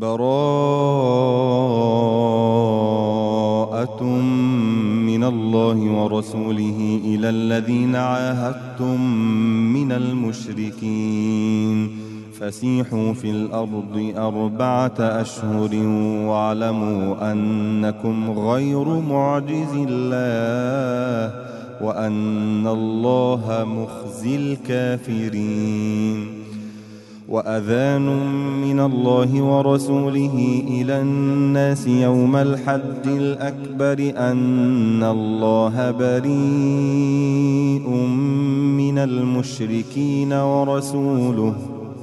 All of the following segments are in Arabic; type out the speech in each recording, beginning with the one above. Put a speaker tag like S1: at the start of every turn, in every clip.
S1: براءة من الله ورسوله إلى الذين عاهدتم من المشركين فسيحوا في الأرض 4 أشهر واعلموا أنكم غير معجز الله وأن الله مخزي الكافرين. وأذان من الله ورسوله إلى الناس يوم الحج الأكبر أن الله بريء من المشركين ورسوله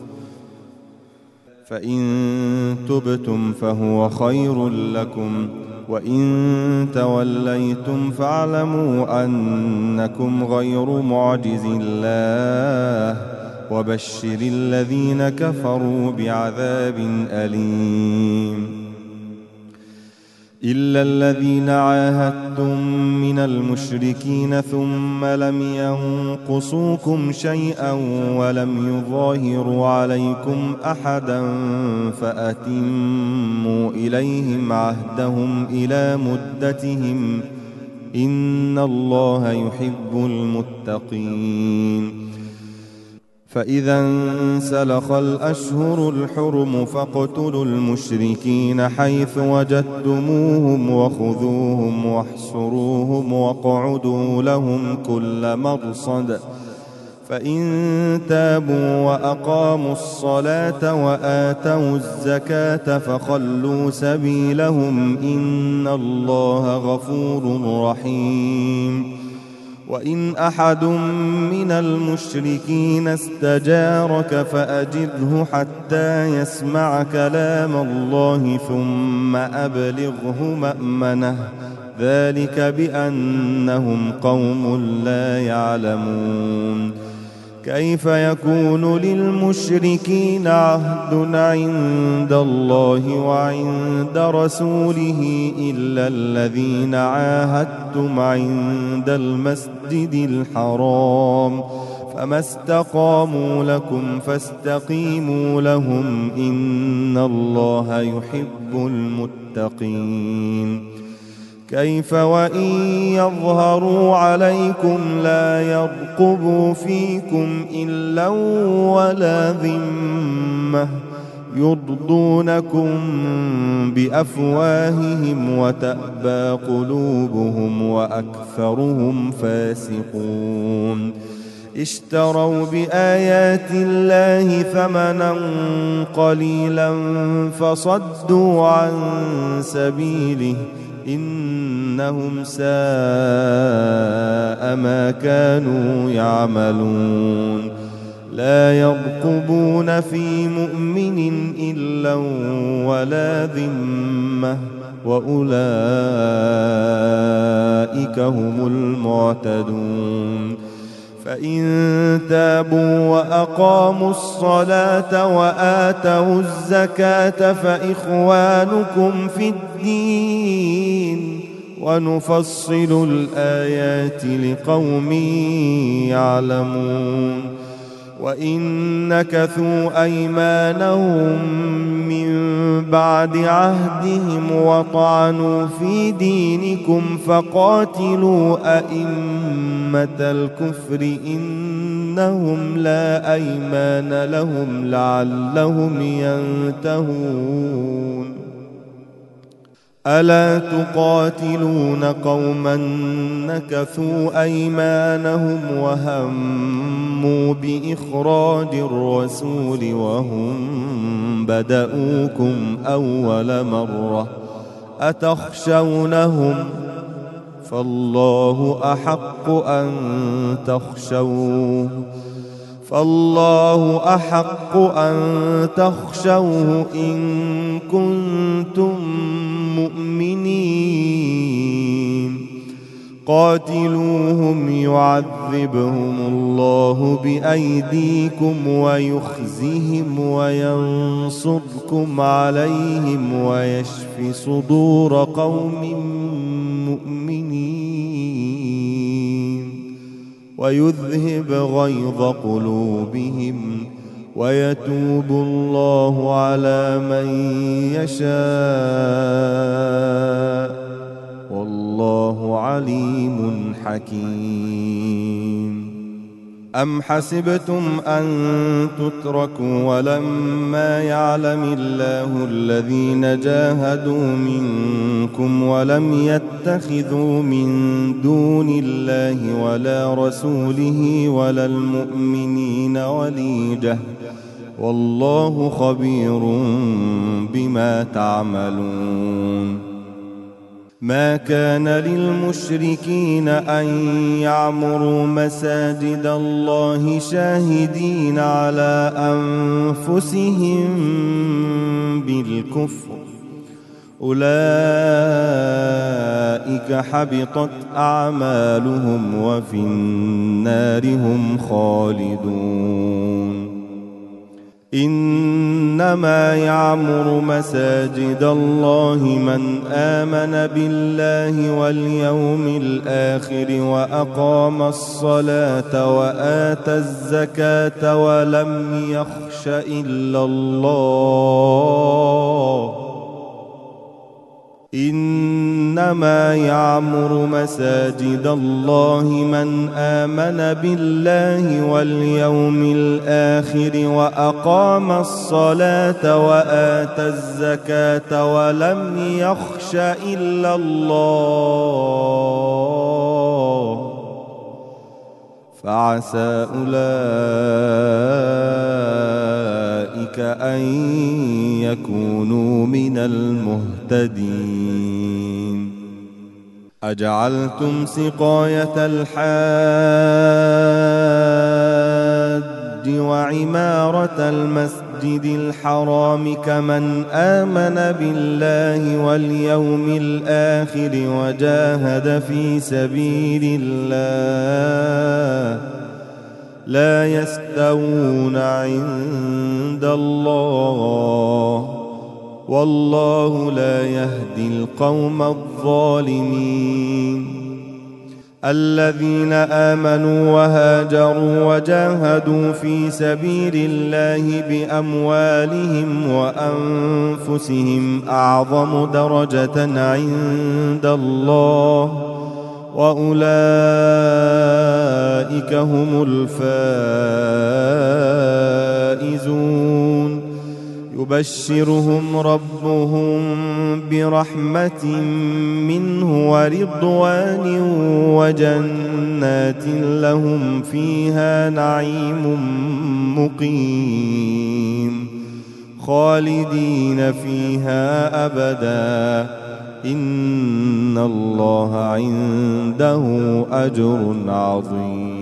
S1: فإن تبتم فهو خير لكم وإن توليتم فاعلموا أنكم غير معجز الله وبشر الذين كفروا بعذاب أليم. إلا الذين عاهدتم من المشركين ثم لم ينقصوكم شيئا ولم يظاهروا عليكم أحدا فأتموا إليهم عهدهم إلى مدتهم إن الله يحب المتقين. فإذا انسلخ الأشهر الحرم فاقتلوا المشركين حيث وجدتموهم وخذوهم واحصروهم واقعدوا لهم كل مرصد فإن تابوا وأقاموا الصلاة وآتوا الزكاة فخلوا سبيلهم إن الله غفور رحيم. وإن أحد من المشركين استجارك فأجره حتى يسمع كلام الله ثم أبلغه مأمنه ذلك بأنهم قوم لا يعلمون. كيف يكون للمشركين عهد عند الله وعند رسوله إلا الذين عاهدتم عند المسجد الحرام فما استقاموا لكم فاستقيموا لهم إن الله يحب المتقين. كيف وإن يظهروا عليكم لا يرقبوا فيكم إلا ولا ذمة يرضونكم بأفواههم وتأبى قلوبهم وأكثرهم فاسقون. اشتروا بآيات الله ثمنا قليلا فصدوا عن سبيله إنهم ساء ما كانوا يعملون. لا يرقبون في مؤمن إلا ولا ذمة وأولئك هم المعتدون. فإن تابوا وأقاموا الصلاة وآتوا الزكاة فإخوانكم في الدين ونفصل الآيات لقوم يعلمون. وإن نكثوا أيمانهم من بعد عهدهم وطعنوا في دينكم فقاتلوا أئمة الكفر إنهم لا أيمان لهم لعلهم ينتهون. ألا تقاتلون قوما نكثوا أيمانهم وهموا بإخراج الرسول وهم بدؤوكم أول مرة أتخشونهم فالله أحق أن تخشوه إن كنتم مؤمنين. قاتلوهم يعذبهم الله بأيديكم ويخزهم وينصركم عليهم ويشف صدور قوم مؤمنين ويذهب غيظ قلوبهم ويتوب الله على من يشاء والله عليم حكيم. أم حسبتم أن تتركوا ولما يعلم الله الذين جاهدوا منكم ولم يتخذوا من دون الله ولا رسوله ولا المؤمنين وليجة والله خبير بما تعملون. ما كان للمشركين أن يعمروا مساجد الله شاهدين على أنفسهم بالكفر أولئك حبطت أعمالهم وفي النار هم خالدون. إنما يعمر مساجد الله من آمن بالله واليوم الآخر وأقام الصلاة وآتى الزكاة ولم يخش إلا الله. إنما يعمر مساجد الله من آمن بالله واليوم الآخر وأقام الصلاة وآتى الزكاة ولم يخش إلا الله فعسى أولئك أن يكونوا من المهتدين. أجعلتم سقاية الحاج وعمارة المسجد الحرام كمن آمن بالله واليوم الآخر وجاهد في سبيل الله لا يستوون عند الله والله لا يهدي القوم الظالمين. الذين آمنوا وهاجروا وجاهدوا في سبيل الله بأموالهم وأنفسهم أعظم درجة عند الله وأولئك هم الفائزون. يبشرهم ربهم برحمة منه ورضوان وجنات لهم فيها نعيم مقيم خالدين فيها أبدا إن الله عنده أجر عظيم.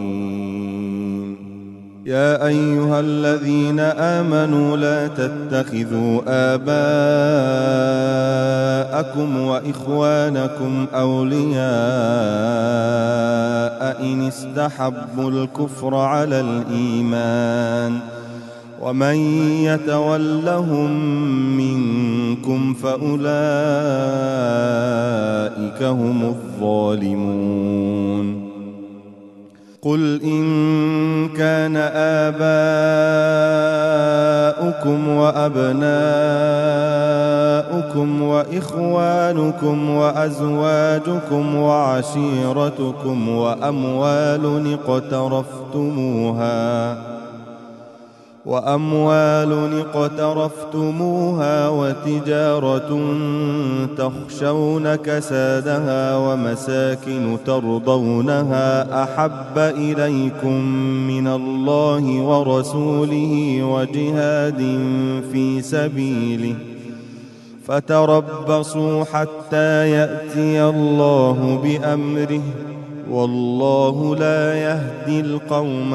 S1: يا أيها الذين آمنوا لا تتخذوا آباءكم وإخوانكم أولياء إن استحبوا الكفر على الإيمان ومن يتولهم منكم فأولئك هم الظالمون. قل إن كان آباؤكم وأبناؤكم وإخوانكم وأزواجكم وعشيرتكم وأموال اقترفتموها وتجارة تخشون كسادها ومساكن ترضونها أحب إليكم من الله ورسوله وجهاد في سبيله فتربصوا حتى يأتي الله بأمره والله لا يهدي القوم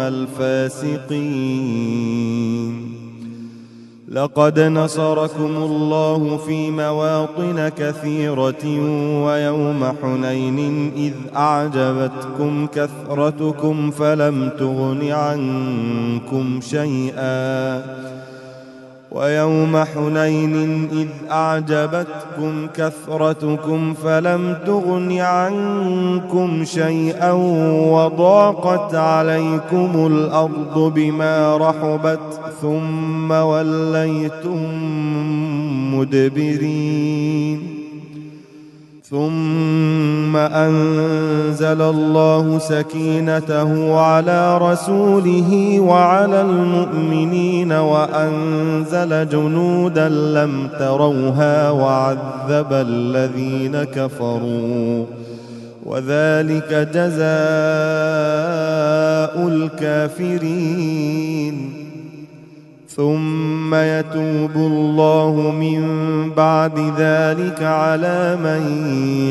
S1: الفاسقين. لقد نصركم الله في مواطن كثيرة ويوم حنين إذ أعجبتكم كثرتكم فلم تغن عنكم شيئا ويوم حنين إذ أعجبتكم كثرتكم فلم تغن عنكم شيئا وضاقت عليكم الأرض بما رحبت ثم وليتم مدبرين ثم أنزل الله سكينته على رسوله وعلى المؤمنين وأنزل جنودا لم تروها وعذب الذين كفروا وذلك جزاء الكافرين ثم يتوب الله من بعد ذلك على من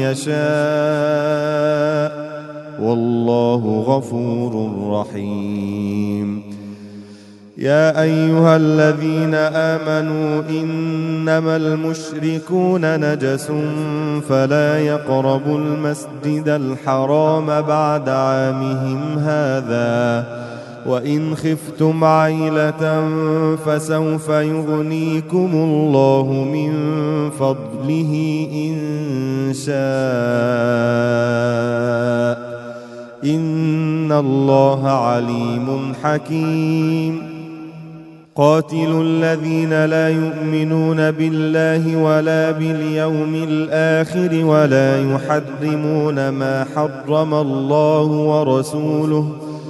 S1: يشاء والله غفور رحيم يا أيها الذين آمنوا إنما المشركون نجس فلا يقربوا المسجد الحرام بعد عامهم هذا وإن خفتم عيلة فسوف يغنيكم الله من فضله إن شاء إن الله عليم حكيم قاتلوا الذين لا يؤمنون بالله ولا باليوم الآخر ولا يحرمون ما حرم الله ورسوله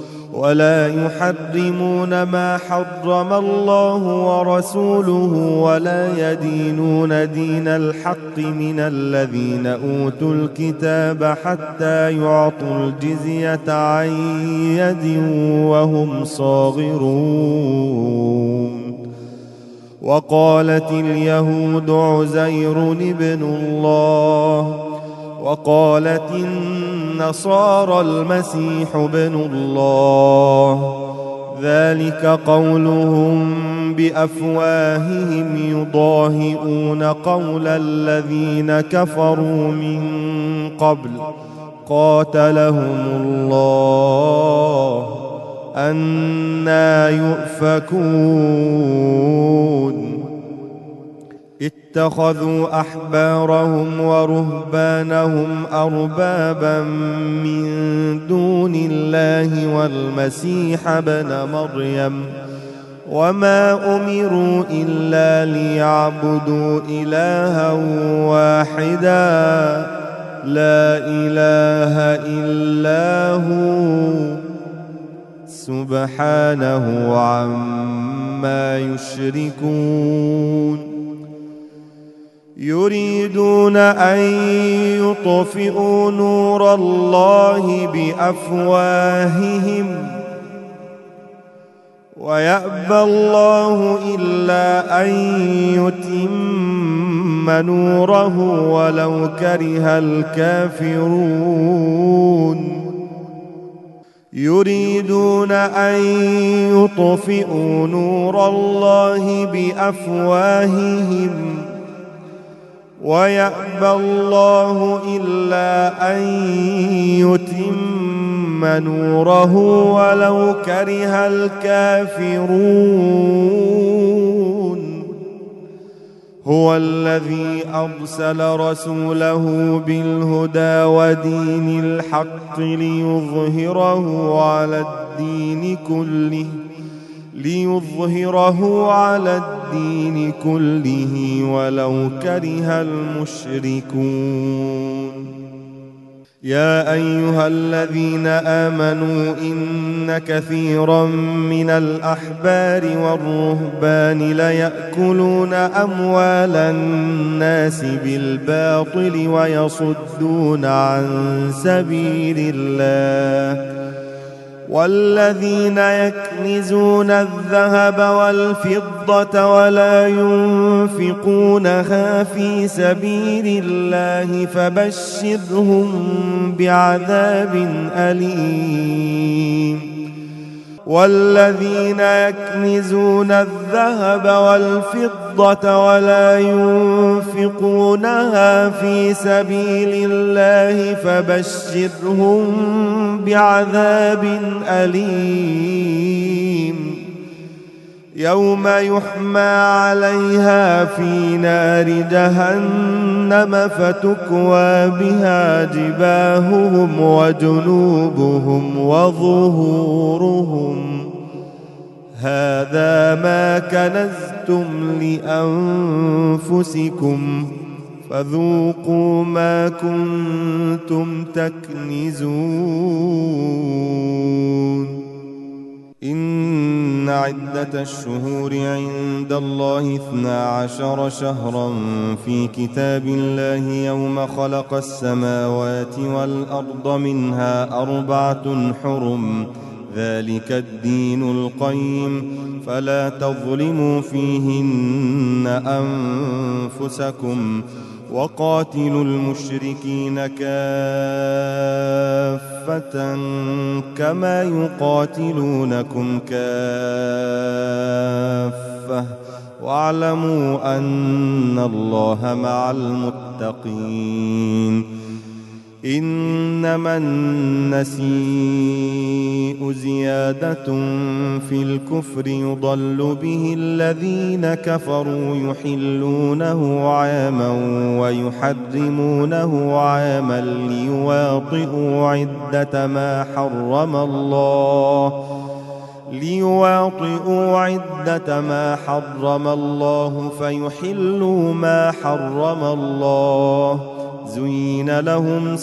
S1: ولا يدينون دين الحق من الذين أوتوا الكتاب حتى يعطوا الجزية عن يد وهم صاغرون وقالت اليهود عزير ابن الله وقالت النصارى المسيح ابن الله ذلك قولهم بأفواههم يضاهئون قول الذين كفروا من قبل قاتلهم الله أنى يؤفكون اتخذوا أحبارهم ورهبانهم أربابا من دون الله والمسيح ابن مريم وما أمروا إلا ليعبدوا إلها واحدا لا إله إلا هو سبحانه عما يشركون يريدون أن يطفئوا نور الله بأفواههم ويأبى الله إلا أن يتم نوره ولو كره الكافرون يريدون أن يطفئوا نور الله بأفواههم ويأبى الله إلا أن يتم نوره ولو كره الكافرون هو الذي أرسل رسوله بالهدى ودين الحق ليظهره على الدين كله ولو كره المشركون يا أيها الذين آمنوا إن كثيرا من الأحبار والرهبان ليأكلون أموال الناس بالباطل ويصدون عن سبيل الله والذين يكنزون الذهب والفضة ولا ينفقونها في سبيل الله فبشرهم بعذاب أليم والذين يكنزون الذهب والفضة ولا ينفقونها في سبيل الله فبشرهم بعذاب أليم يوم يحمى عليها في نار جهنم فتكوى بها جباههم وجنوبهم وظهورهم هذا ما كنزتم لأنفسكم فذوقوا ما كنتم تكنزون. إن عدة الشهور عند الله 12 شهرا في كتاب الله يوم خلق السماوات والأرض منها 4 حرم ذلك الدين القيم فلا تظلموا فيهن أنفسكم وقاتلوا المشركين كافة كما يقاتلونكم كافة واعلموا أن الله مع المتقين. إنما النسيء زيادة في الكفر يضل به الذين كفروا يحلونه عاما ويحرمونه عاما ليواطئوا عدة ما حرم الله فيحلوا ما حرم الله زين لهم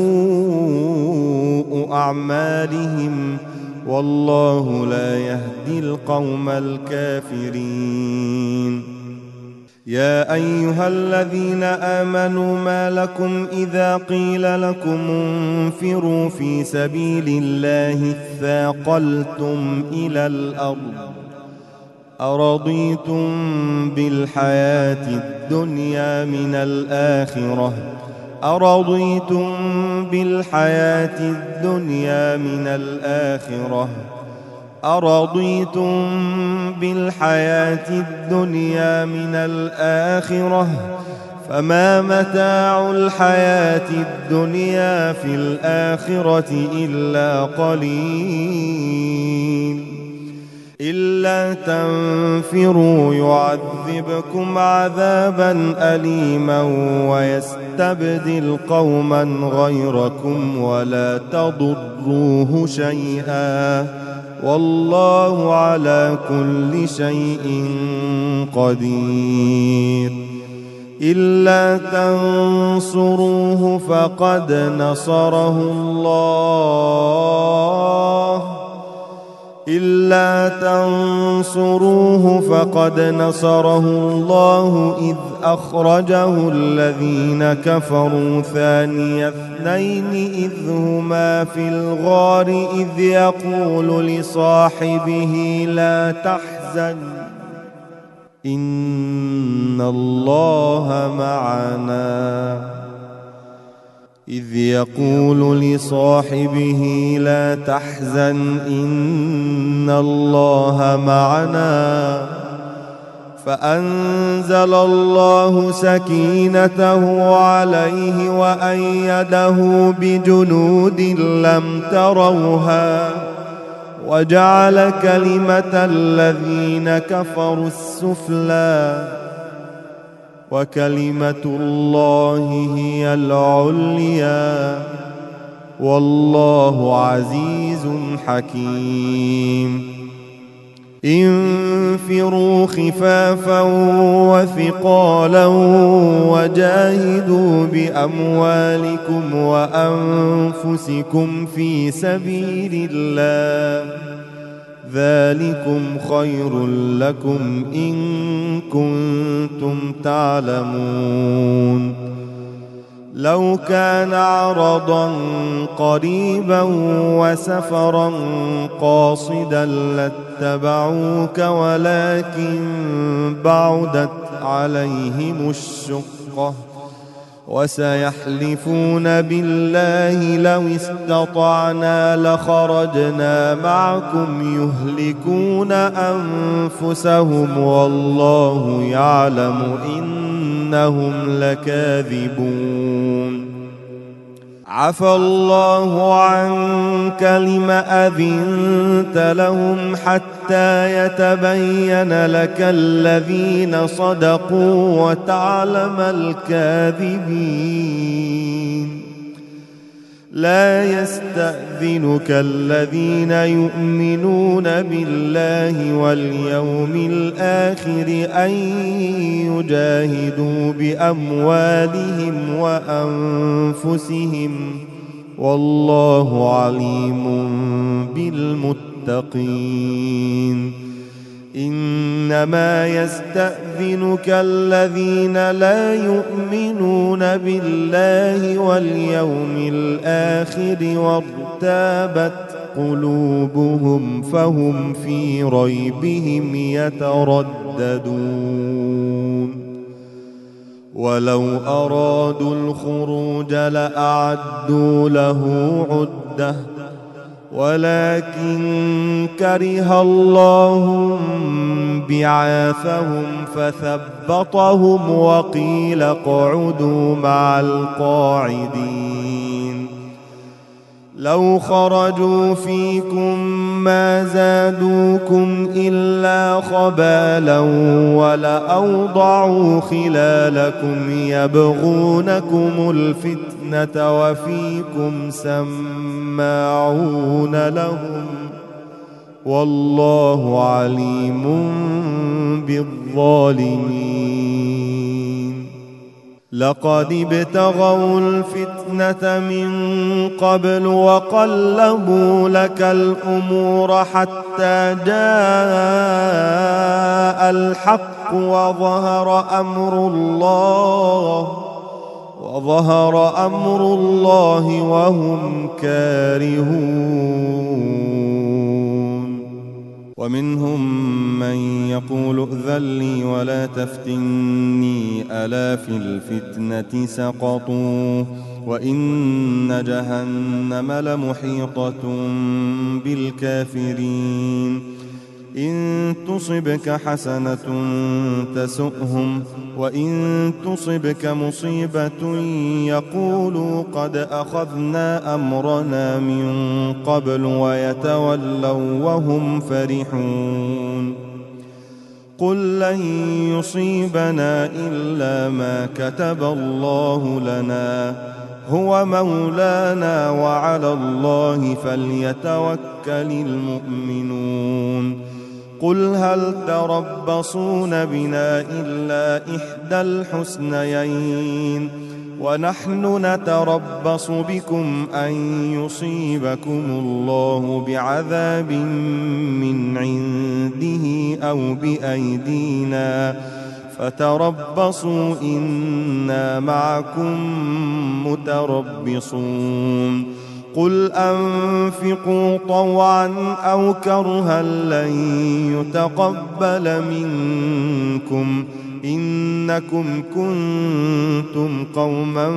S1: سوء أعمالهم والله لا يهدي القوم الكافرين. يا أيها الذين آمنوا ما لكم إذا قيل لكم انفروا في سبيل الله اثاقلتم إلى الأرض أرضيتم بالحياة الدنيا من الآخرة فما متاع الحياة الدنيا في الآخرة إلا قليل. إلا تنفروا يعذبكم عذابا أليما ويستبدل قوما غيركم ولا تضروه شيئا والله على كل شيء قدير. إلا تنصروه فقد نصره الله إذ أخرجه الذين كفروا ثاني اثنين إذ هما في الغار إذ يقول لصاحبه لا تحزن إن الله معنا فأنزل الله سكينته عليه وأيده بجنود لم تروها وجعل كلمة الذين كفروا السفلى وكلمة الله هي العليا والله عزيز حكيم. انفروا خفافا وثقالا وجاهدوا بأموالكم وأنفسكم في سبيل الله ذلكم خير لكم إن كنتم تعلمون. لو كان عرضا قريبا وسفرا قاصدا لاتبعوك ولكن بعدت عليهم الشقة وسيحلفون بالله لو استطعنا لخرجنا معكم يهلكون أنفسهم والله يعلم إنهم لكاذبون. عفى الله عنك لم أذنت لهم حتى يتبين لك الذين صدقوا وتعلم الكاذبين لا يستأذنك الذين يؤمنون بالله واليوم الآخر أن يجاهدوا بأموالهم وأنفسهم والله عليم بالمتقين إنما يستأذنك الذين لا يؤمنون بالله واليوم الآخر وارتابت قلوبهم فهم في ريبهم يترددون ولو أرادوا الخروج لأعدوا له عدة ولكن كره الله بعاثهم فثبطهم وقيل اقعدوا مع القاعدين لو خرجوا فيكم ما زادوكم إلا خبالا ولأوضعوا خلالكم يبغونكم الفتنة وفيكم سماعون لهم والله عليم بالظالمين لقد ابتغوا الفتنة من قبل وقلبوا لك الأمور حتى جاء الحق وظهر أمر الله وهم كارهون ومنهم من يقول ائذن لي ولا تفتني ألا في الفتنة سقطوا وإن جهنم لمحيطة بالكافرين إن تصبك حسنة تسؤهم وإن تصبك مصيبة يقولوا قد أخذنا أمرنا من قبل ويتولوا وهم فرحون قل لن يصيبنا إلا ما كتب الله لنا هو مولانا وعلى الله فليتوكل المؤمنون قل هل تربصون بنا إلا إحدى الحسنيين ونحن نتربص بكم أن يصيبكم الله بعذاب من عنده أو بأيدينا فتربصوا إنا معكم متربصون قل أنفقوا طوعا أو كرها لن يتقبل منكم إنكم كنتم قوما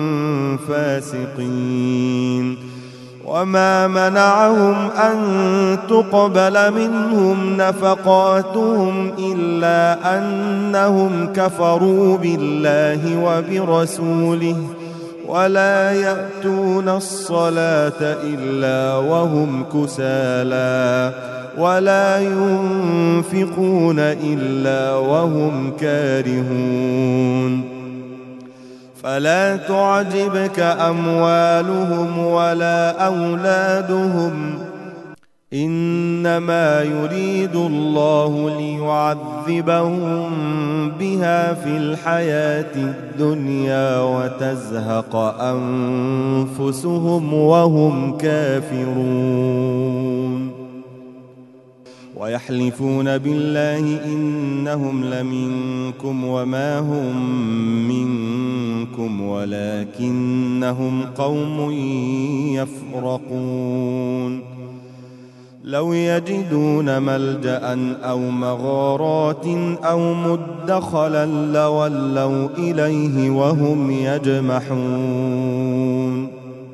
S1: فاسقين وما منعهم أن تقبل منهم نفقاتهم إلا أنهم كفروا بالله وبرسوله ولا يأتون الصلاة إلا وهم كسالى ولا ينفقون إلا وهم كارهون فلا تعجبك أموالهم ولا أولادهم إنما يريد الله ليعذبهم بها في الحياة الدنيا وتزهق أنفسهم وهم كافرون ويحلفون بالله إنهم لمنكم وما هم منكم ولكنهم قوم يفرقون لو يجدون ملجأ أو مغارات أو مدخلا لولوا إليه وهم يجمحون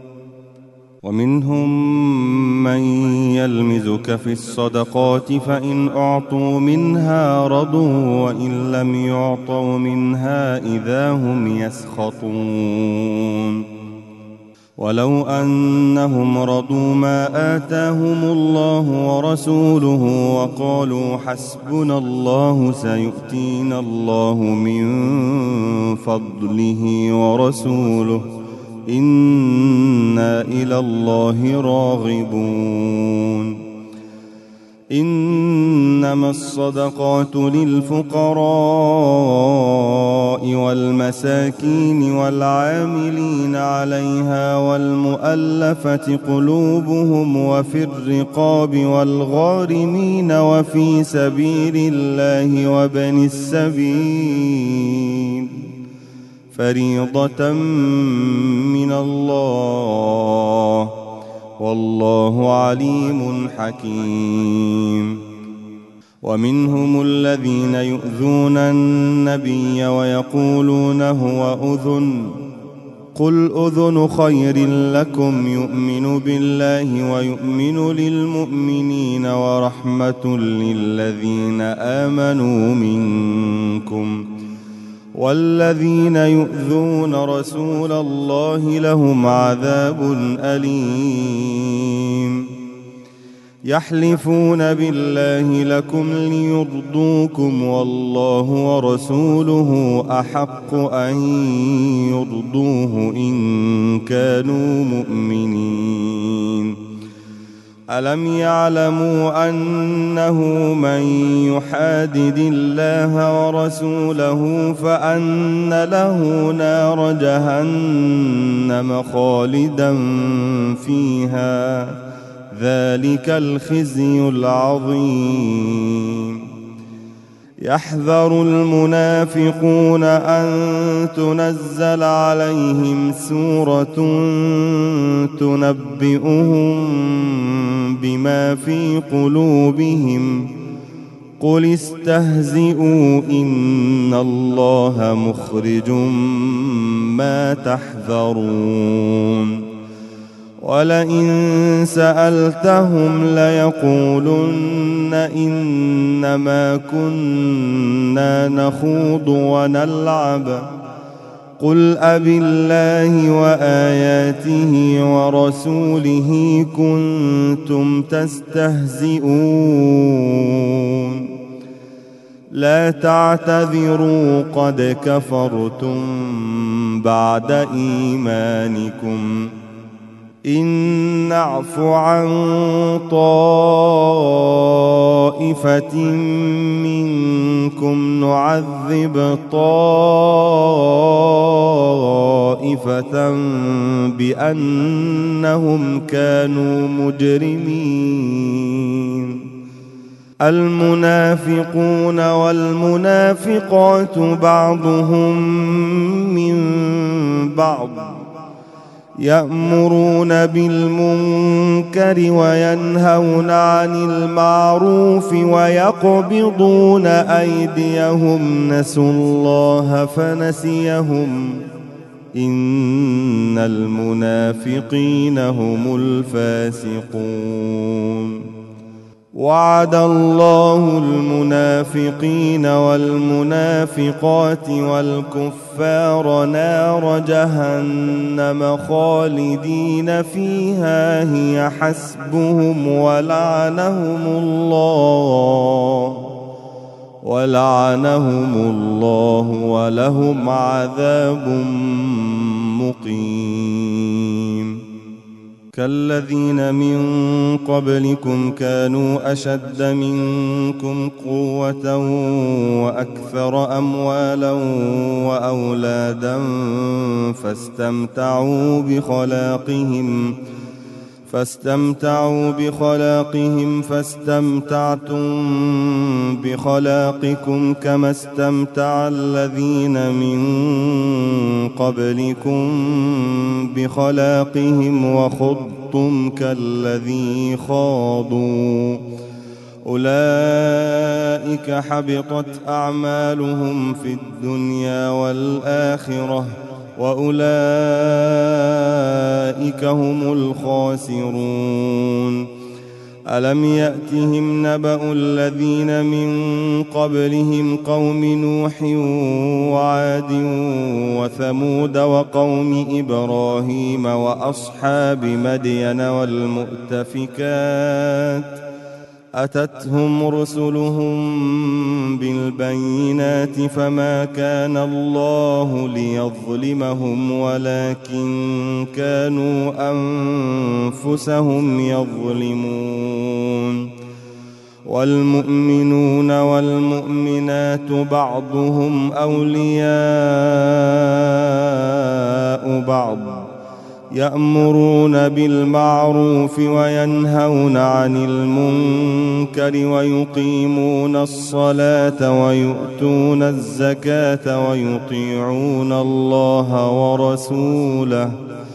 S1: ومنهم من يلمزك في الصدقات فإن أعطوا منها رضوا وإن لم يعطوا منها إذا هم يسخطون ولو أنهم رضوا ما آتاهم الله ورسوله وقالوا حسبنا الله سيؤتينا الله من فضله ورسوله إنا إلى الله راغبون. إنما الصدقات للفقراء والمساكين والعاملين عليها والمؤلفة قلوبهم وفي الرقاب والغارمين وفي سبيل الله وابن السبيل فريضة من الله والله عليم حكيم. ومنهم الذين يؤذون النبي ويقولون هو أذن قل أذن خير لكم يؤمن بالله ويؤمن للمؤمنين ورحمة للذين آمنوا منكم والذين يؤذون رسول الله لهم عذاب أليم. يحلفون بالله لكم ليرضوكم والله ورسوله أحق أن يرضوه إن كانوا مؤمنين. ألم يعلموا أنه من يحادد الله ورسوله فأن له نار جهنم خالدا فيها ذلك الخزي العظيم. يحذر المنافقون أن تنزل عليهم سورة تنبئهم بما في قلوبهم قل استهزئوا إن الله مخرج ما تحذرون. ولئن سألتهم ليقولن إنما كنا نخوض ونلعب قل أبالله وآياته ورسوله كنتم تستهزئون لا تعتذروا قد كفرتم بعد إيمانكم إن نعف عن طائفة منكم نعذب طائفة بأنهم كانوا مجرمين. المنافقون والمنافقات بعضهم من بعض يأمرون بالمنكر وينهون عن المعروف ويقبضون أيديهم نسوا الله فنسيهم إن المنافقين هم الفاسقون. وعد الله المنافقين والمنافقات والكفار نار جهنم خالدين فيها هي حسبهم ولعنهم الله ولهم عذاب مقيم. كالذين من قبلكم كانوا أشد منكم قوة وأكثر أموالا وأولادا فاستمتعوا بخلاقهم فاستمتعتم بخلاقكم كما استمتع الذين من قبلكم بخلاقهم وخضتم كالذي خاضوا أولئك حبطت أعمالهم في الدنيا والآخرة وأولئك هم الخاسرون. ألم يأتهم نبأ الذين من قبلهم قوم نوح وعاد وثمود وقوم إبراهيم وأصحاب مدين والمؤتفكات أتتهم رسلهم بالبينات فما كان الله ليظلمهم ولكن كانوا أنفسهم يظلمون والمؤمنون والمؤمنات بعضهم أولياء بعض يأمرون بالمعروف وينهون عن المنكر ويقيمون الصلاة ويؤتون الزكاة ويطيعون الله ورسوله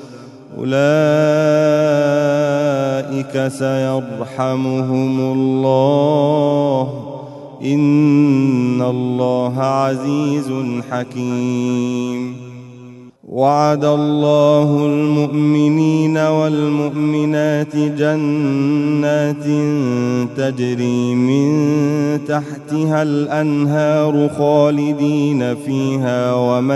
S1: أولئك سيرحمهم الله إن الله عزيز حكيم. وعد الله المؤمنين والمؤمنات جنات تجري من تحتها الأنهار خالدين فيها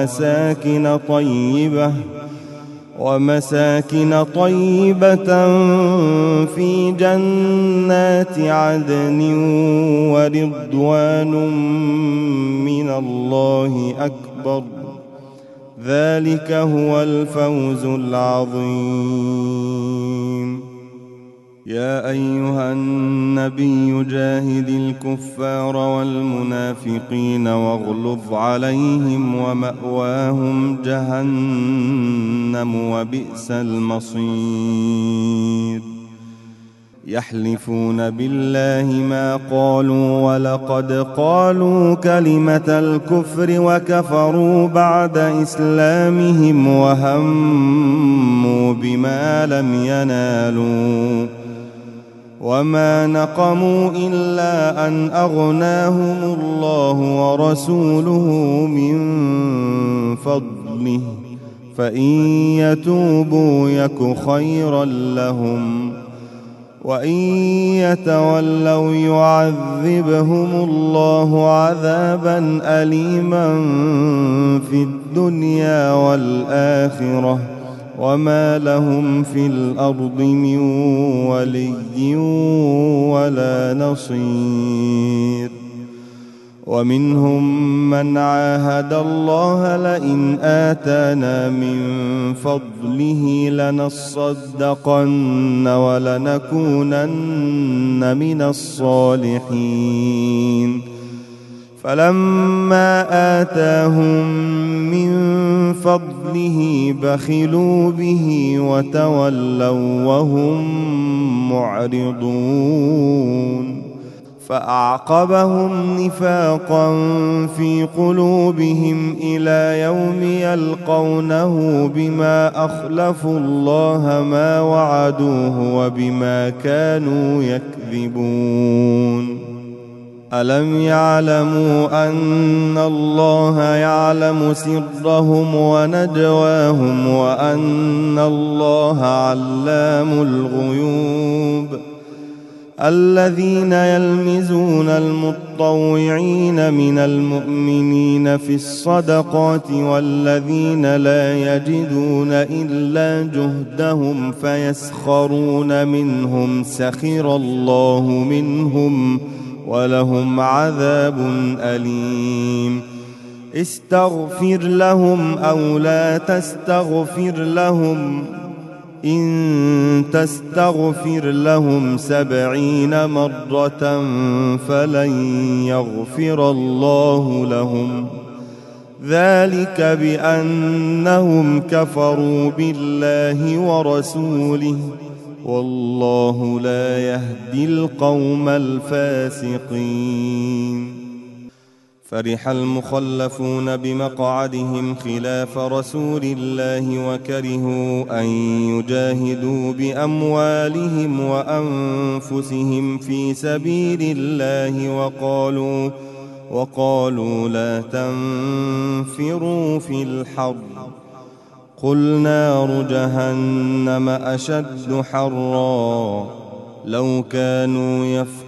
S1: ومساكن طيبة في جنات عدن ورضوان من الله أكبر ذلك هو الفوز العظيم. يا أيها النبي جاهد الكفار والمنافقين واغلظ عليهم ومأواهم جهنم وبئس المصير. يحلفون بالله ما قالوا ولقد قالوا كلمة الكفر وكفروا بعد إسلامهم وهموا بما لم ينالوا وما نقموا إلا أن أغناهم الله ورسوله من فضله فإن يتوبوا يك خيرا لهم وإن يتولوا يعذبهم الله عذابا أليما في الدنيا والآخرة وما لهم في الأرض من ولي ولا نصير. ومنهم من عاهد الله لئن آتانا من فضله لنصدقن ولنكونن من الصالحين فلما آتاهم من فضله بخلوا به وتولوا وهم معرضون فأعقبهم نفاقا في قلوبهم إلى يوم يلقونه بما أخلفوا الله ما وعدوه وبما كانوا يكذبون. ألم يعلموا أن الله يعلم سرهم ونجواهم وأن الله علام الغيوب. الذين يلمزون المطوعين من المؤمنين في الصدقات والذين لا يجدون إلا جهدهم فيسخرون منهم سخر الله منهم ولهم عذاب أليم. استغفر لهم أو لا تستغفر لهم إن تستغفر لهم 70 مرة فلن يغفر الله لهم ذلك بأنهم كفروا بالله ورسوله والله لا يهدي القوم الفاسقين. فرح المخلفون بمقعدهم خلاف رسول الله وكرهوا أن يجاهدوا بأموالهم وأنفسهم في سبيل الله وقالوا لا تنفروا في الحر قل نار جهنم أشد حرا لو كانوا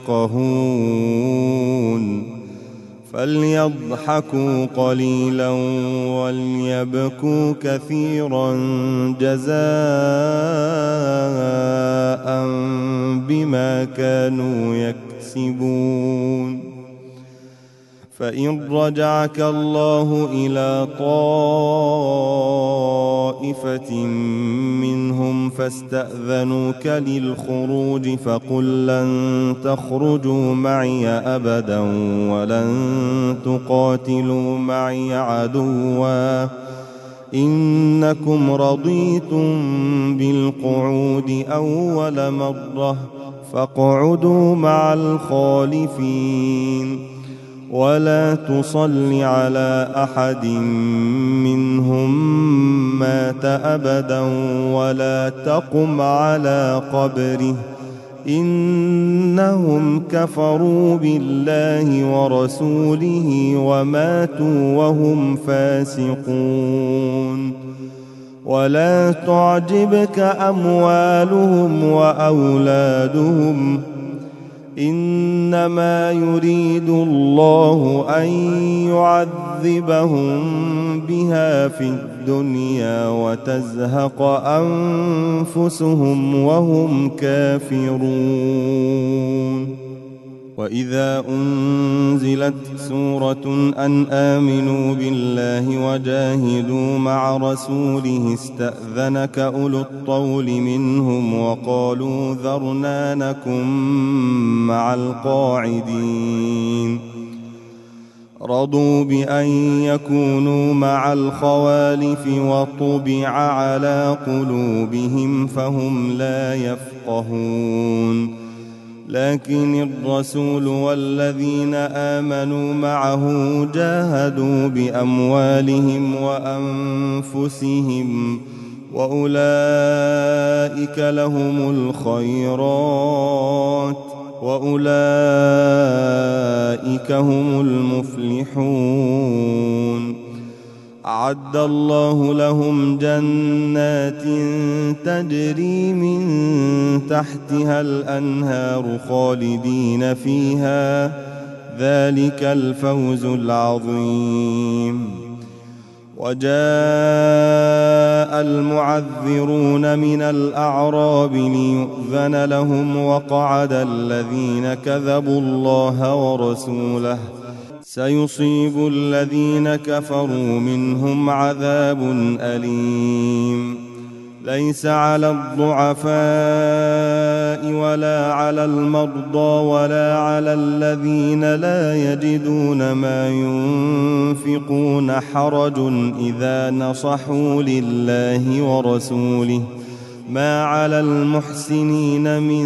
S1: يفقهون فليضحكوا قليلا وليبكوا كثيرا جزاء بما كانوا يكسبون. فإن رجعك الله إلى طائفة منهم فاستأذنوك للخروج فقل لن تخرجوا معي أبدا ولن تقاتلوا معي عدوا إنكم رضيتم بالقعود أول مرة فاقعدوا مع الخالفين ولا تصل على أحد منهم مات أبدا ولا تقم على قبره إنهم كفروا بالله ورسوله وماتوا وهم فاسقون. ولا تعجبك أموالهم وأولادهم إنما يريد الله أن يعذبهم بها في الدنيا وتزهق أنفسهم وهم كافرون. وإذا أنزلت سورة أن آمنوا بالله وجاهدوا مع رسوله استأذنك أولو الطول منهم وقالوا ذرنا نكن مع القاعدين رضوا بأن يكونوا مع الخوالف وطبع على قلوبهم فهم لا يفقهون. لكن الرسول والذين آمنوا معه جاهدوا بأموالهم وأنفسهم وأولئك لهم الخيرات وأولئك هم المفلحون. أعد الله لهم جنات تجري من تحتها الأنهار خالدين فيها ذلك الفوز العظيم. وجاء المعذرون من الأعراب ليؤذن لهم وقعد الذين كذبوا الله ورسوله سيصيب الذين كفروا منهم عذاب أليم. ليس على الضعفاء ولا على المرضى ولا على الذين لا يجدون ما ينفقون حرج إذا نصحوا لله ورسوله ما على المحسنين من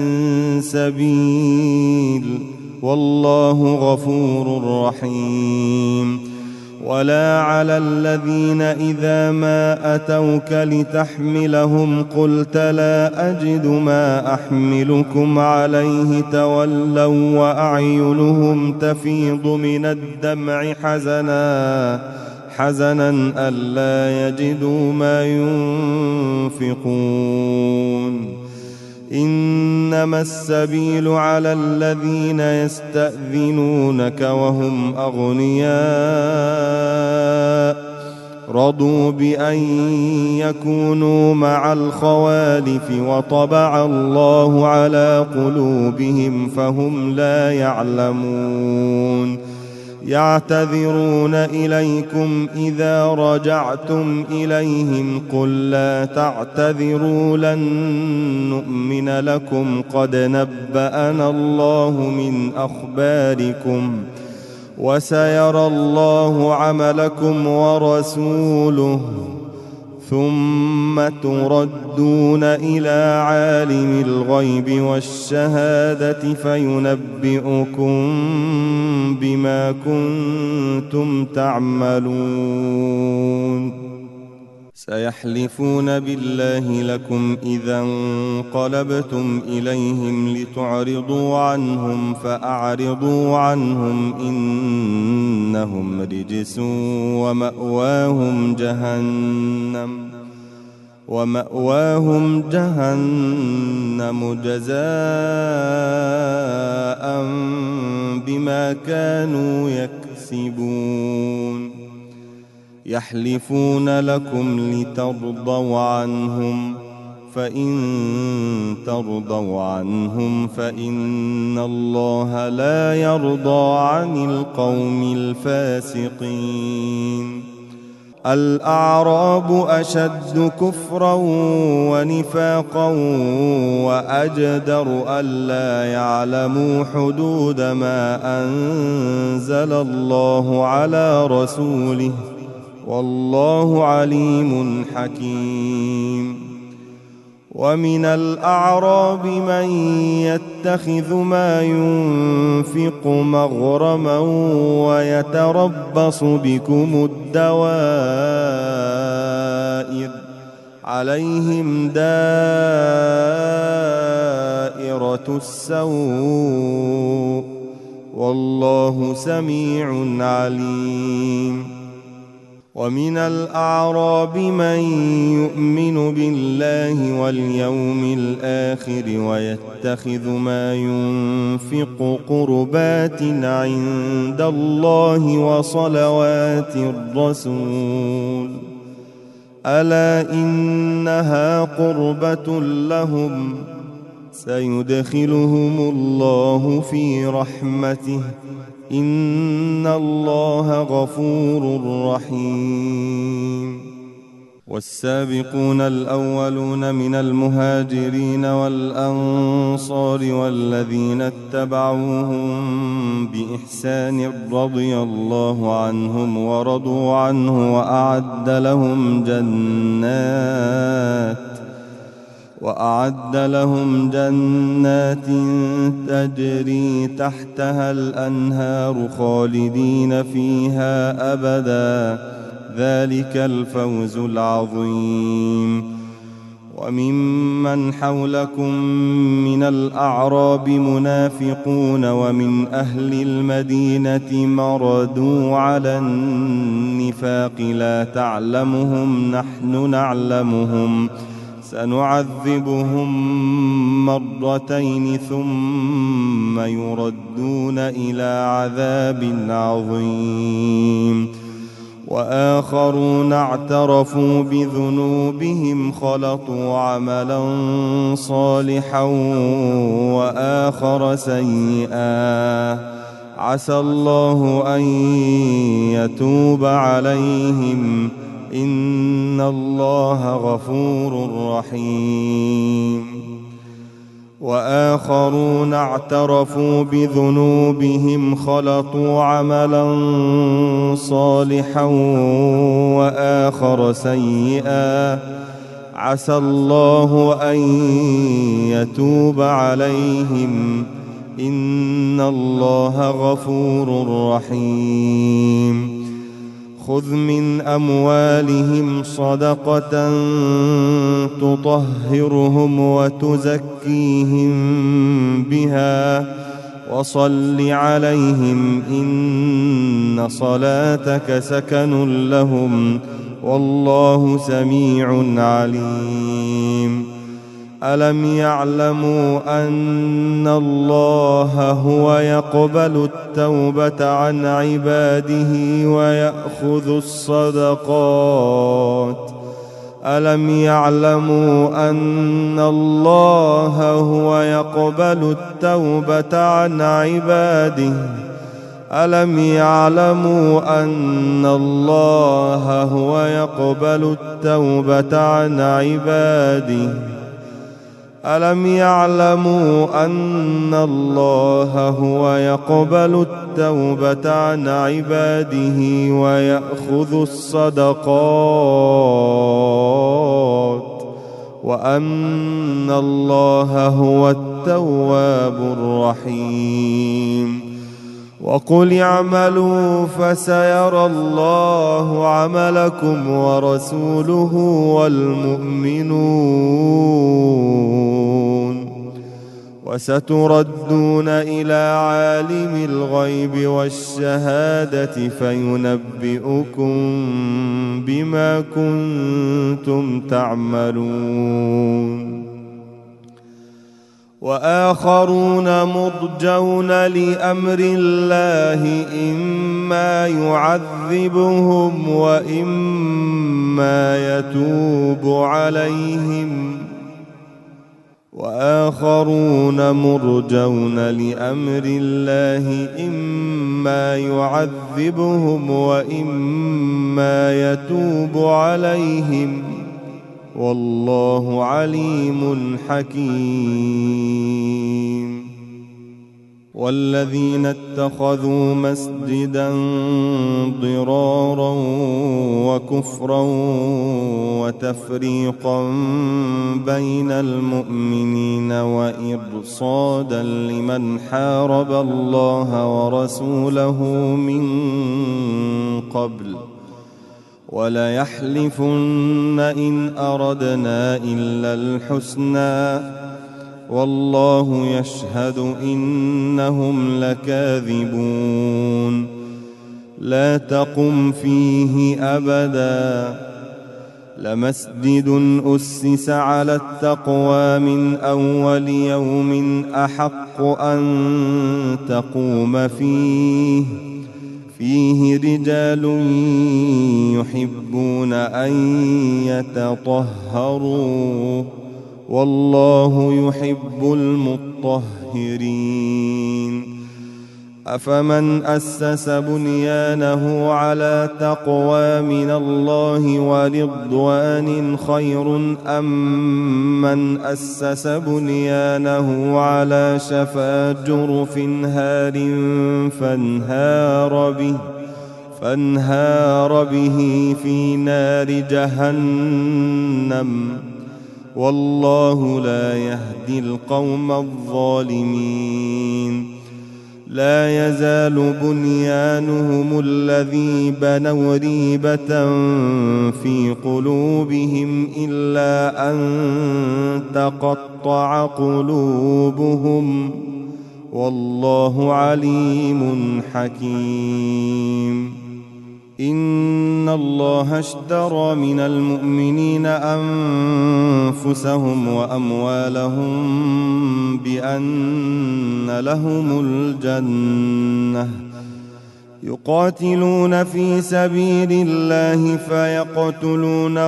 S1: سبيل والله غفور رحيم. ولا على الذين إذا ما أتوك لتحملهم قلت لا أجد ما أحملكم عليه تولوا وأعينهم تفيض من الدمع حزنا ألا يجدوا ما ينفقون. إنما السبيل على الذين يستأذنونك وهم أغنياء رضوا بأن يكونوا مع الخوالف وطبع الله على قلوبهم فهم لا يعلمون. يعتذرون إليكم إذا رجعتم إليهم قل لا تعتذروا لن نؤمن لكم قد نبأنا الله من أخباركم وسيرى الله عملكم ورسوله ثم تردون إلى عالم الغيب والشهادة فينبئكم بما كنتم تعملون. سيحلفون بالله لكم إذا انقلبتم إليهم لتعرضوا عنهم فأعرضوا عنهم إنهم رجس ومأواهم جهنم ومأواهم جهنم جزاء بما كانوا يكسبون يحلفون لكم لترضوا عنهم فإن ترضوا عنهم فإن الله لا يرضى عن القوم الفاسقين الأعراب أشد كفرا ونفاقا وأجدر ألا يعلموا حدود ما أنزل الله على رسوله والله عليم حكيم ومن الأعراب من يتخذ ما ينفق مغرما ويتربص بكم الدوائر عليهم دائرة السوء والله سميع عليم ومن الأعراب من يؤمن بالله واليوم الآخر ويتخذ ما ينفق قربات عند الله وصلوات الرسول ألا إنها قربة لهم سيدخلهم الله في رحمته إن الله غفور رحيم والسابقون الأولون من المهاجرين والأنصار والذين اتبعوهم بإحسان رضي الله عنهم ورضوا عنه وأعد لهم جنات تجري تحتها الأنهار خالدين فيها أبدا ذلك الفوز العظيم وممن حولكم من الأعراب منافقون ومن أهل المدينة مردوا على النفاق لا تعلمهم نحن نعلمهم سنعذبهم مرتين ثم يردون إلى عذاب عظيم وآخرون اعترفوا بذنوبهم خلطوا عملا صالحا وآخر سيئا عسى الله أن يتوب عليهم إن الله غفور رحيم وآخرون اعترفوا بذنوبهم خلطوا عملا صالحا وآخر سيئا عسى الله أن يتوب عليهم إن الله غفور رحيم خذ من أموالهم صدقة تطهرهم وتزكيهم بها وصل عليهم إن صلاتك سكن لهم والله سميع عليم ألم يعلموا أن الله هو يقبل التوبة عن عباده ويأخذ الصدقات ألم يعلموا أن الله هو يقبل التوبة عن عباده ألم يعلموا أن الله هو يقبل التوبة عن عباده ألم يعلموا أن الله هو يقبل التوبة عن عباده ويأخذ الصدقات وأن الله هو التواب الرحيم وقل اعملوا فسيرى الله عملكم ورسوله والمؤمنون وستردون إلى عالم الغيب والشهادة فينبئكم بما كنتم تعملون. وآخرون مرجون لأمر الله إما يعذبهم وإما يتوب عليهم. وآخرون مرجون لأمر الله إما يعذبهم وإما يتوب عليهم، والله عليم حكيم. والذين اتخذوا مسجدا ضرارا وكفرا وتفريقا بين المؤمنين وإرصادا لمن حارب الله ورسوله من قبل وليحلفن إن أردنا إلا الحسنى والله يشهد إنهم لكاذبون. لا تقم فيه أبدا لمسجد أسس على التقوى من أول يوم أحق أن تقوم فيه رجال يحبون أن يتطهروا والله يحب المطهرين. أفمن أسس بنيانه على تقوى من الله ورضوان خير أم من أسس بنيانه على شفا جرف هار فانهار به في نار جهنم والله لا يهدي القوم الظالمين. لا يزال بنيانهم الذي بنوا ريبة في قلوبهم إلا أن تقطع قلوبهم والله عليم حكيم. إن الله اشترى من المؤمنين أنفسهم وأموالهم بأن لهم الجنة يقاتلون في سبيل الله فيقتلون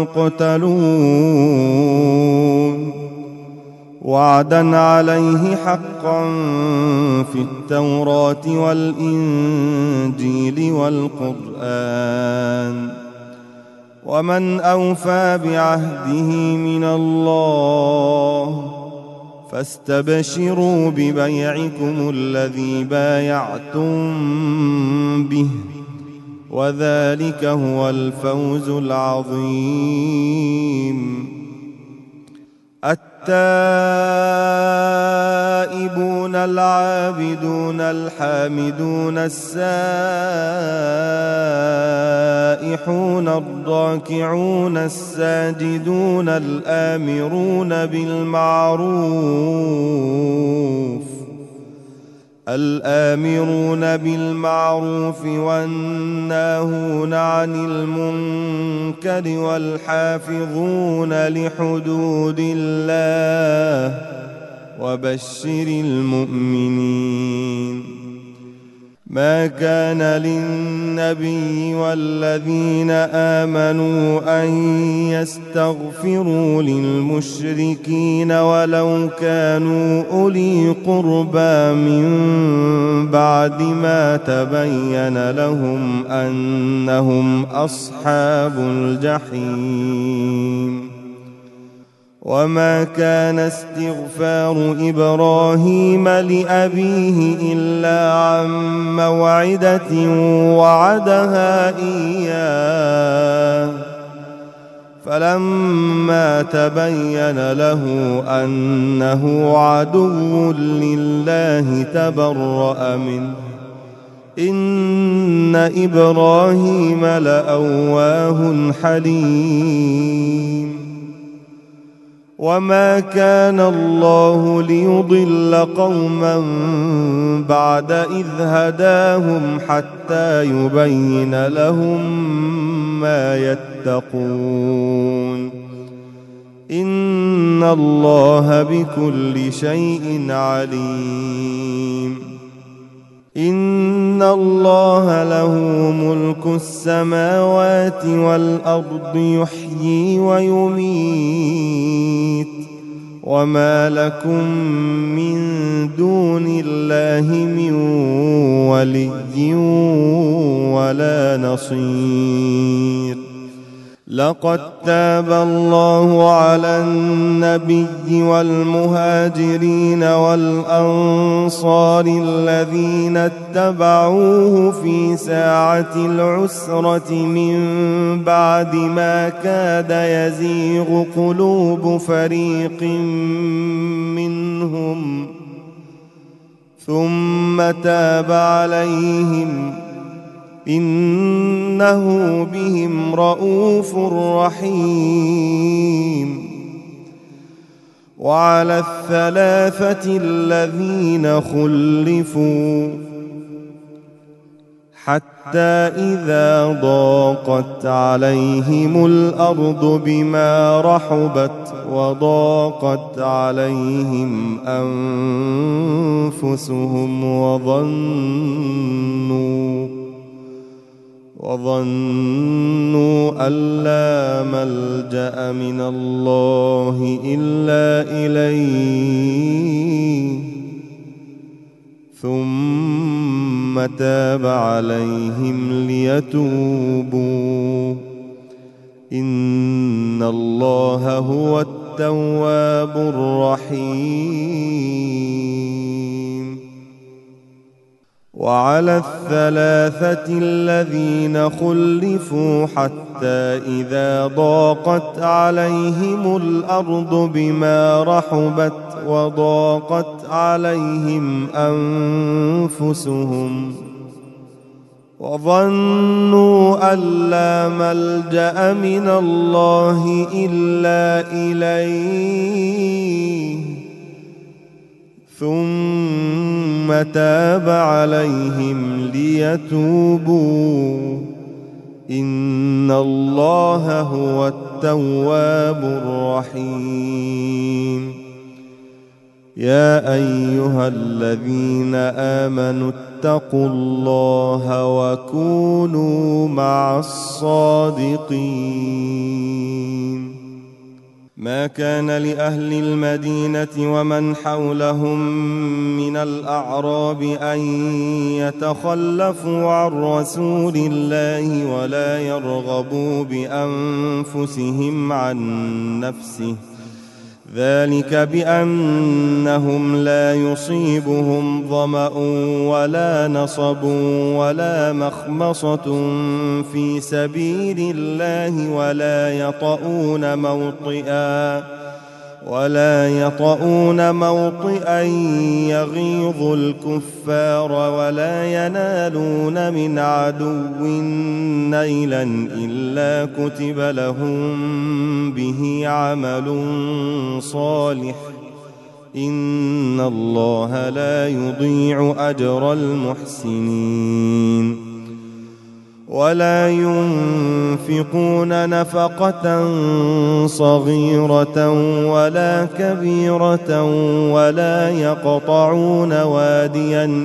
S1: ويقتلون وعدا عليه حقا في التوراة والإنجيل والقرآن ومن أوفى بعهده من الله فاستبشروا ببيعكم الذي بايعتم به وذلك هو الفوز العظيم. التائبون العابدون الحامدون السائحون الراكعون الساجدون الآمرون بالمعروف والناهون عن المنكر والحافظون لحدود الله وبشر المؤمنين. ما كان للنبي والذين آمنوا أن يستغفروا للمشركين ولو كانوا أولي قربى من بعد ما تبين لهم أنهم أصحاب الجحيم. وما كان استغفار إبراهيم لأبيه إلا عن موعدة وعدها إياه فلما تبين له أنه عدو لله تبرأ منه إن إبراهيم لأواه حليم. وما كان الله ليضل قوما بعد إذ هداهم حتى يبين لهم ما يتقون إن الله بكل شيء عليم إن الله له ملك السماوات والأرض يحيي ويميت وما لكم من دون الله من ولي ولا نصير لقد تاب الله على النبي والمهاجرين والأنصار الذين اتبعوه في ساعة العسرة من بعد ما كاد يزيغ قلوب فريق منهم ثم تاب عليهم إنه بهم رءوف رحيم وعلى الثلاثة الذين خلفوا حتى إذا ضاقت عليهم الأرض بما رحبت وضاقت عليهم أنفسهم وظنوا أن لا ملجأ من الله إلا إليه ثم تاب عليهم ليتوبوا إن الله هو التواب الرحيم وعلى الثلاثة الذين خلفوا حتى إذا ضاقت عليهم الأرض بما رحبت وضاقت عليهم أنفسهم وظنوا أن لا ملجأ من الله إلا إليه ثم تاب عليهم ليتوبوا إن الله هو التواب الرحيم يا أيها الذين آمنوا اتقوا الله وكونوا مع الصادقين ما كان لأهل المدينة ومن حولهم من الأعراب أن يتخلفوا عن رسول الله ولا يرغبوا بأنفسهم عن نفسه ذلك بأنهم لا يصيبهم ظمأ ولا نصب ولا مخمصة في سبيل الله ولا يطؤون موطئا يغيظ الكفار ولا ينالون من عدو نيلا إلا كتب لهم به عمل صالح إن الله لا يضيع أجر المحسنين ولا ينفقون نفقة صغيرة ولا كبيرة ولا يقطعون واديا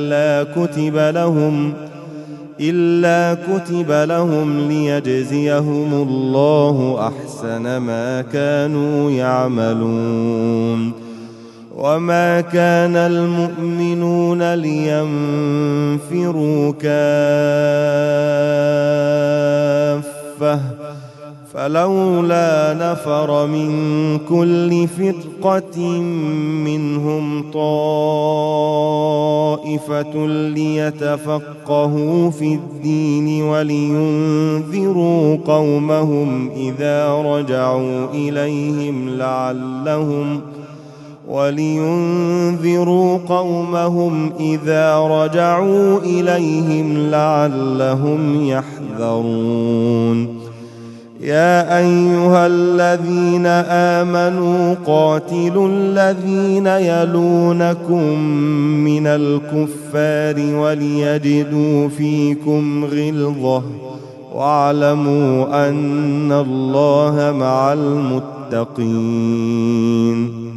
S1: إلا كتب لهم ليجزيهم الله أحسن ما كانوا يعملون وما كان المؤمنون لينفروا كافة فلولا نفر من كل فرقة منهم طائفة ليتفقهوا في الدين ولينذروا قومهم إذا رجعوا إليهم لعلهم يحذرون يا أيها الذين آمنوا قاتلوا الذين يلونكم من الكفار وليجدوا فيكم غلظة واعلموا أن الله مع المتقين.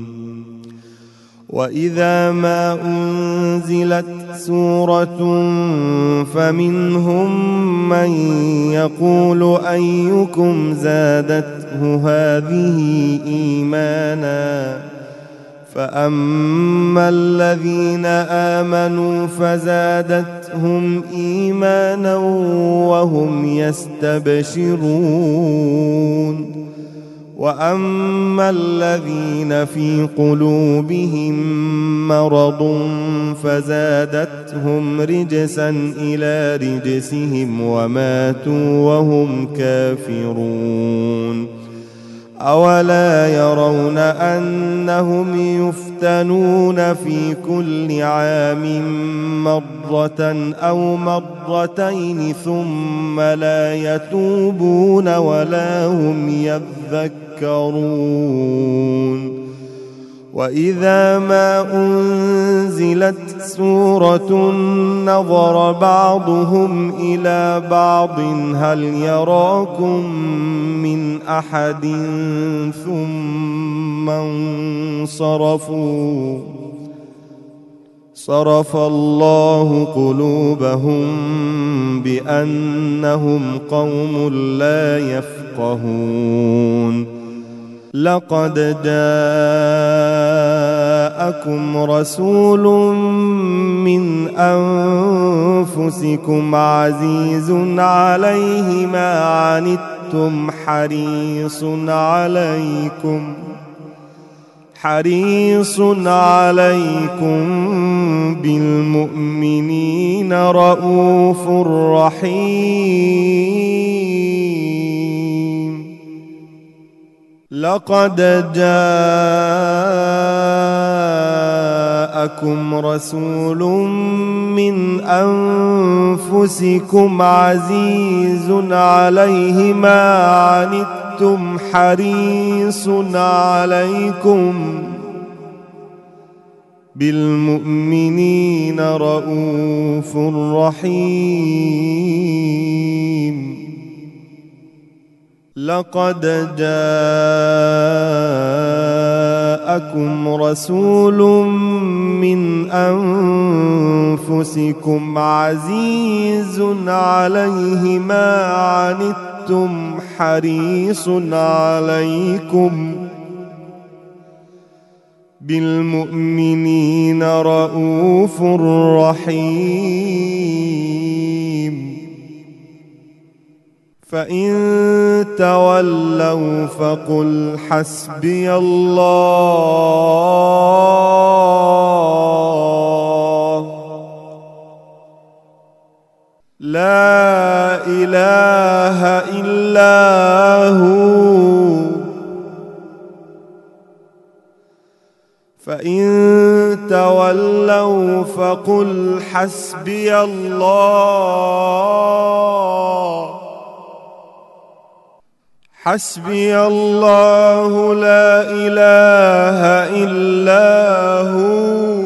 S1: وإذا ما أنزلت سورة فمنهم من يقول أيكم زادته هذه إيمانا فأما الذين آمنوا فزادتهم إيمانا وهم يستبشرون وأما الذين في قلوبهم مرض فزادتهم رجسا إلى رجسهم وماتوا وهم كافرون. أولا يرون أنهم يفتنون في كل عام مرة أو مرتين ثم لا يتوبون ولا هم يذكرون. وإذا ما أنزلت سورة نظر بعضهم إلى بعض هل يراكم من أحد ثم انصرفوا صرف الله قلوبهم بأنهم قوم لا يفقهون. لقد جاءكم رسول من أنفسكم عزيز عليه ما عنتم حريص عليكم بالمؤمنين رؤوف رحيم. لقد جاءكم رسول من أنفسكم عزيز عليه ما عنتم حريص عليكم بالمؤمنين رؤوف رحيم. لقد جاءكم رسول من أنفسكم عزيز عليه ما عنتم حريص عليكم بالمؤمنين رؤوف رحيم. فإن تولوا فقل حسبي الله لا إله إلا هو. فإن تولوا فقل حسبي الله لا إله إلا هو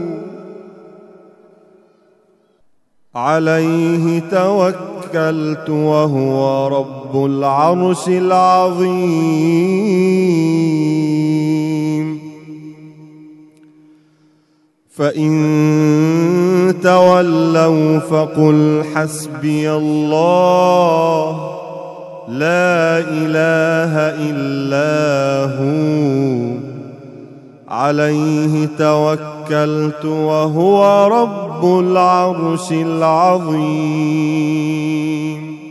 S1: عليه توكلت وهو رب العرش العظيم. فإن تولوا فقل حسبي الله لا إله إلا هو عليه توكلت وهو رب العرش العظيم.